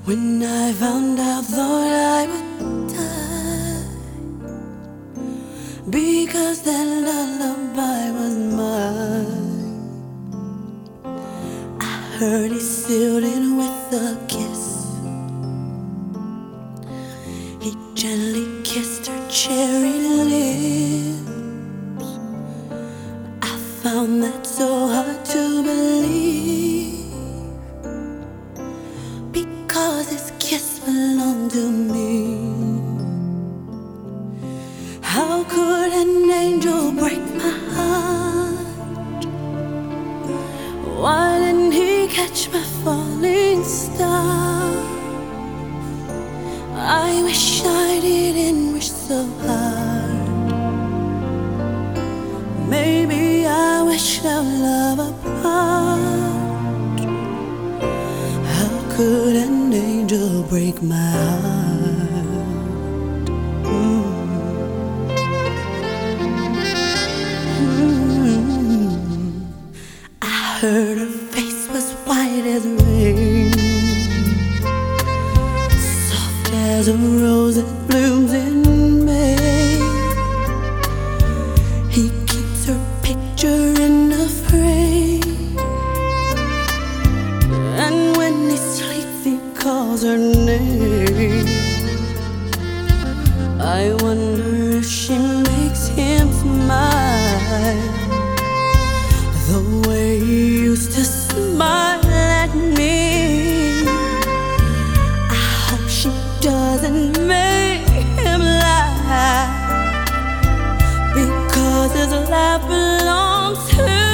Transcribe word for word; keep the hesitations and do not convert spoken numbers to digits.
When I found out, thought I would die, because that lullaby was mine. I heard he sealed it with a kiss. He gently kissed her cherry lips. I found that so hard to believe, because his kiss belonged to me. How could an angel break my heart? Why didn't he catch my falling star? I wish I didn't wish so hard. Maybe I wish our love apart. How could an angel break my heart? Mm. Mm. I heard her face was white as rain, soft as a rose that blooms in May. He keeps her picture in a frame, and when he sleeps he calls her name. I wonder if she makes him smile the way he used to smile at me. I hope she doesn't make him laugh, because his laugh belongs to